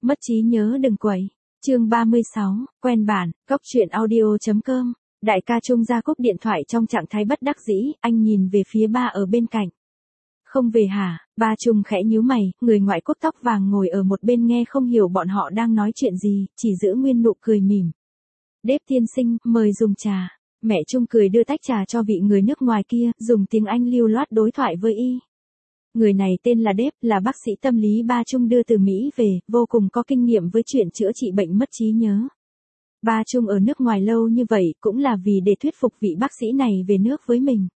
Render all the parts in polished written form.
Mất trí nhớ đừng quậy. Chương 36, quen bản, cóc truyện audio.com. Đại ca Trung ra cúp điện thoại trong trạng thái bất đắc dĩ, anh nhìn về phía ba ở bên cạnh. Không về hả? Ba Trung khẽ nhíu mày, người ngoại quốc tóc vàng ngồi ở một bên nghe không hiểu bọn họ đang nói chuyện gì, chỉ giữ nguyên nụ cười mỉm. Đếp tiên sinh, mời dùng trà. Mẹ Trung cười đưa tách trà cho vị người nước ngoài kia, dùng tiếng Anh lưu loát đối thoại với y. Người này tên là Đếp, là bác sĩ tâm lý ba Trung đưa từ Mỹ về, vô cùng có kinh nghiệm với chuyện chữa trị bệnh mất trí nhớ. Ba Trung ở nước ngoài lâu như vậy cũng là vì để thuyết phục vị bác sĩ này về nước với mình.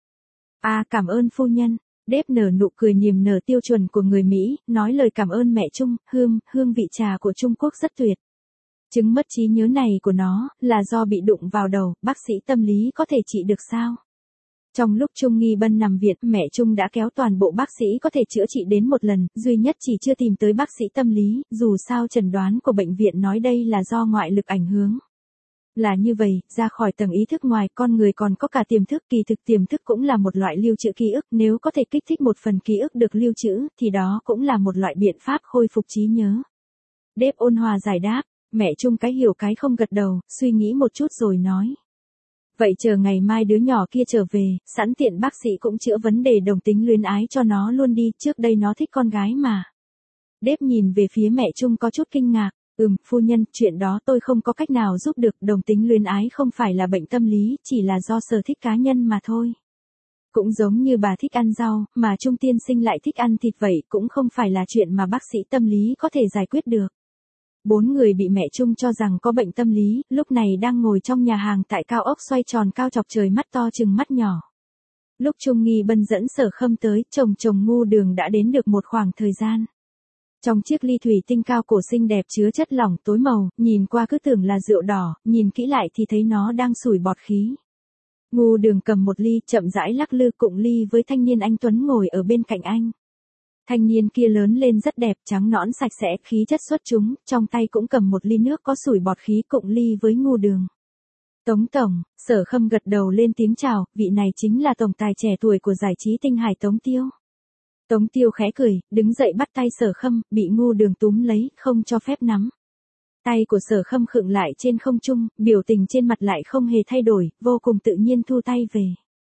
Cảm ơn phu nhân. Đếp nở nụ cười niềm nở tiêu chuẩn của người Mỹ, nói lời cảm ơn mẹ Trung, hương vị trà của Trung Quốc rất tuyệt. Chứng mất trí nhớ này của nó, là do bị đụng vào đầu, bác sĩ tâm lý có thể trị được sao? Trong lúc Trung Nghi Bân nằm viện, mẹ Trung đã kéo toàn bộ bác sĩ có thể chữa trị đến một lần, duy nhất chỉ chưa tìm tới bác sĩ tâm lý, dù sao chẩn đoán của bệnh viện nói đây là do ngoại lực ảnh hưởng. Là như vậy, ra khỏi tầng ý thức ngoài, con người còn có cả tiềm thức, kỳ thực tiềm thức cũng là một loại lưu trữ ký ức, nếu có thể kích thích một phần ký ức được lưu trữ, thì đó cũng là một loại biện pháp khôi phục trí nhớ. Đếp ôn hòa giải đáp, mẹ Trung cái hiểu cái không gật đầu, suy nghĩ một chút rồi nói. Vậy chờ ngày mai đứa nhỏ kia trở về, sẵn tiện bác sĩ cũng chữa vấn đề đồng tính luyến ái cho nó luôn đi, trước đây nó thích con gái mà. Đếp nhìn về phía mẹ Trung có chút kinh ngạc. Phu nhân, chuyện đó tôi không có cách nào giúp được, đồng tính luyến ái không phải là bệnh tâm lý, chỉ là do sở thích cá nhân mà thôi. Cũng giống như bà thích ăn rau, mà Trung tiên sinh lại thích ăn thịt vậy, cũng không phải là chuyện mà bác sĩ tâm lý có thể giải quyết được. 4 người bị mẹ Trung cho rằng có bệnh tâm lý, lúc này đang ngồi trong nhà hàng tại cao ốc xoay tròn cao chọc trời mắt to chừng mắt nhỏ. Lúc Trung Nghi Bân dẫn Sở Khâm tới, chồng Ngu Đường đã đến được một khoảng thời gian. Trong chiếc ly thủy tinh cao cổ xinh đẹp chứa chất lỏng tối màu, nhìn qua cứ tưởng là rượu đỏ, nhìn kỹ lại thì thấy nó đang sủi bọt khí. Ngu Đường cầm một ly, chậm rãi lắc lư cụng ly với thanh niên anh tuấn ngồi ở bên cạnh anh. Thanh niên kia lớn lên rất đẹp, trắng nõn sạch sẽ, khí chất xuất chúng, trong tay cũng cầm một ly nước có sủi bọt khí cụng ly với Ngu Đường. Tống tổng, Sở Khâm gật đầu lên tiếng chào, vị này chính là tổng tài trẻ tuổi của giải trí Tinh Hải Tống Tiêu. Tống Tiêu khẽ cười, đứng dậy bắt tay Sở Khâm, bị Ngu Đường túm lấy, không cho phép nắm. Tay của Sở Khâm khựng lại trên không trung, biểu tình trên mặt lại không hề thay đổi, vô cùng tự nhiên thu tay về.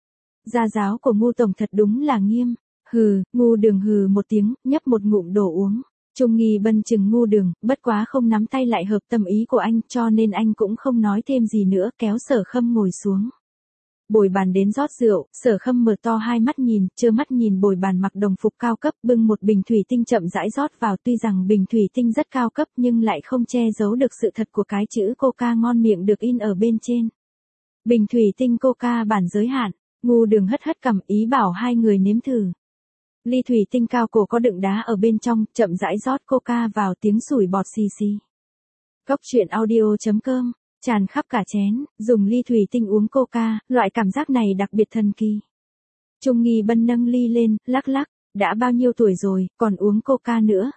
Gia giáo của Ngu tổng thật đúng là nghiêm. Ngu Đường hừ một tiếng, nhấp một ngụm đồ uống. Trung Nghi Bân chừng Ngu Đường, bất quá không nắm tay lại hợp tâm ý của anh, cho nên anh cũng không nói thêm gì nữa, kéo Sở Khâm ngồi xuống. Bồi bàn đến rót rượu, Sở Khâm mở to hai mắt nhìn, trơ mắt nhìn bồi bàn mặc đồng phục cao cấp, bưng một bình thủy tinh chậm rãi rót vào, tuy rằng bình thủy tinh rất cao cấp nhưng lại không che giấu được sự thật của cái chữ Coca ngon miệng được in ở bên trên. Bình thủy tinh Coca bản giới hạn. Ngu Đường hất hất cằm, ý bảo hai người nếm thử. Ly thủy tinh cao cổ có đựng đá ở bên trong, chậm rãi rót Coca vào, tiếng sủi bọt xì xì. Cóc truyện audio.com. Tràn khắp cả chén, dùng ly thủy tinh uống Coca, loại cảm giác này đặc biệt thần kỳ. Trung Nghi Bân nâng ly lên, lắc lắc, đã bao nhiêu tuổi rồi, còn uống Coca nữa,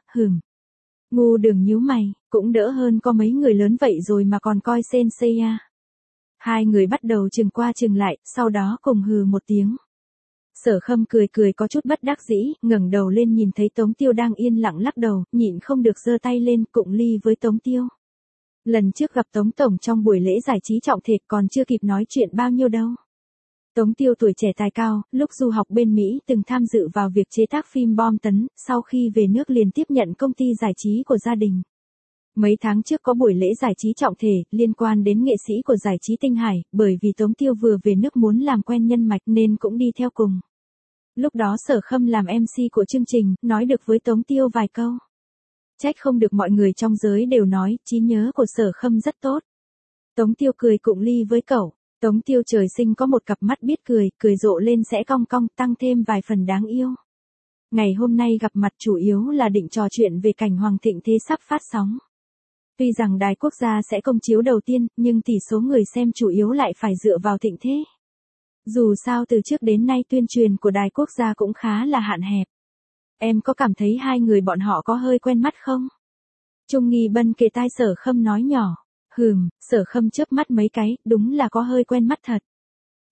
Ngu Đường nhíu mày, cũng đỡ hơn có mấy người lớn vậy rồi mà còn coi sensei à. Hai người bắt đầu chừng qua chừng lại, sau đó cùng hừ một tiếng. Sở Khâm cười cười có chút bất đắc dĩ, ngẩng đầu lên nhìn thấy Tống Tiêu đang yên lặng lắc đầu, nhịn không được giơ tay lên, cụng ly với Tống Tiêu. Lần trước gặp Tống tổng trong buổi lễ giải trí trọng thể còn chưa kịp nói chuyện bao nhiêu đâu. Tống Tiêu tuổi trẻ tài cao, lúc du học bên Mỹ từng tham dự vào việc chế tác phim bom tấn, sau khi về nước liền tiếp nhận công ty giải trí của gia đình. Mấy tháng trước có buổi lễ giải trí trọng thể liên quan đến nghệ sĩ của giải trí Tinh Hải, bởi vì Tống Tiêu vừa về nước muốn làm quen nhân mạch nên cũng đi theo cùng. Lúc đó Sở Khâm làm MC của chương trình, nói được với Tống Tiêu vài câu. Trách không được mọi người trong giới đều nói, trí nhớ của Sở Khâm rất tốt. Tống Tiêu cười cụng ly với cậu. Tống Tiêu trời sinh có một cặp mắt biết cười, cười rộ lên sẽ cong cong, tăng thêm vài phần đáng yêu. Ngày hôm nay gặp mặt chủ yếu là định trò chuyện về cảnh Hoàng Thịnh Thế sắp phát sóng. Tuy rằng đài quốc gia sẽ công chiếu đầu tiên, nhưng tỷ số người xem chủ yếu lại phải dựa vào Thịnh Thế. Dù sao từ trước đến nay tuyên truyền của đài quốc gia cũng khá là hạn hẹp. Em có cảm thấy hai người bọn họ có hơi quen mắt không? Trung Nghi Bân kề tai Sở Khâm nói nhỏ. Sở Khâm chớp mắt mấy cái, đúng là có hơi quen mắt thật.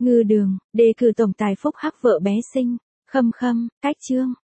Ngư Đường, đề cử tổng tài phúc hắc vợ bé xinh. Khâm khâm, cách chương.